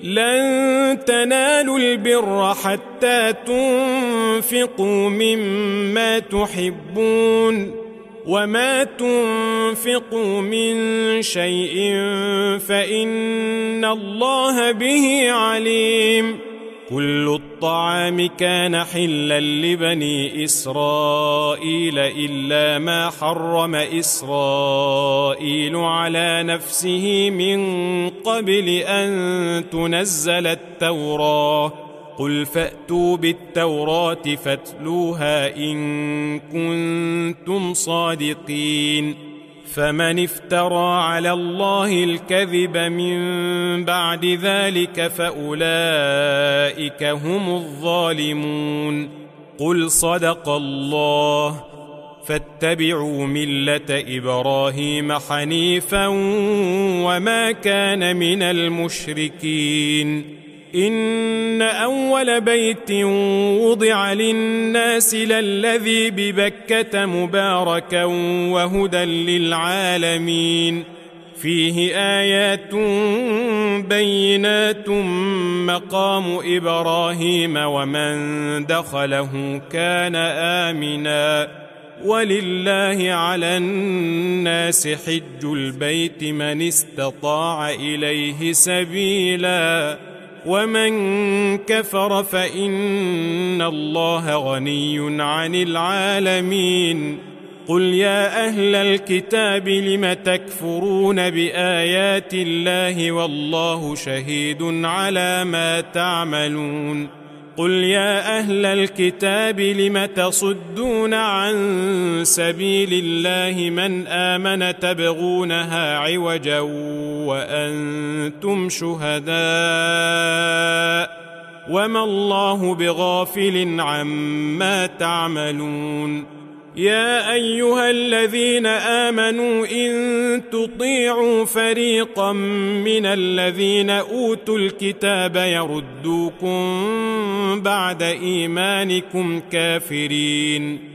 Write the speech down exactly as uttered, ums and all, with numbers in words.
لن تنالوا البر حتى تنفقوا مما تحبون وما تنفقوا من شيء فإن الله به عليم. كل الطعام كان حلا لبني إسرائيل إلا ما حرم إسرائيل على نفسه من قبل أن تنزل التوراة. قل فأتوا بالتوراة فاتلوها إن كنتم صادقين. فمن افترى على الله الكذب من بعد ذلك فأولئك هم الظالمون. قل صدق الله فاتبعوا ملة إبراهيم حنيفا وما كان من المشركين. إن أول بيت وضع للناس للذي ببكة مباركا وهدى للعالمين فيه آيات بينات مقام إبراهيم ومن دخله كان آمنا ولله على الناس حج البيت من استطاع إليه سبيلا ومن كفر فإن الله غني عن العالمين. قل يا أهل الكتاب لم تكفرون بآيات الله والله شهيد على ما تعملون. قل يا أهل الكتاب لم تصدون عن سبيل الله من آمن تبغونها عوجا وأنتم شهداء وما الله بغافل عما تعملون. يا أيها الذين آمنوا إن تطيعوا فريقا من الذين أوتوا الكتاب يردوكم بعد إيمانكم كافرين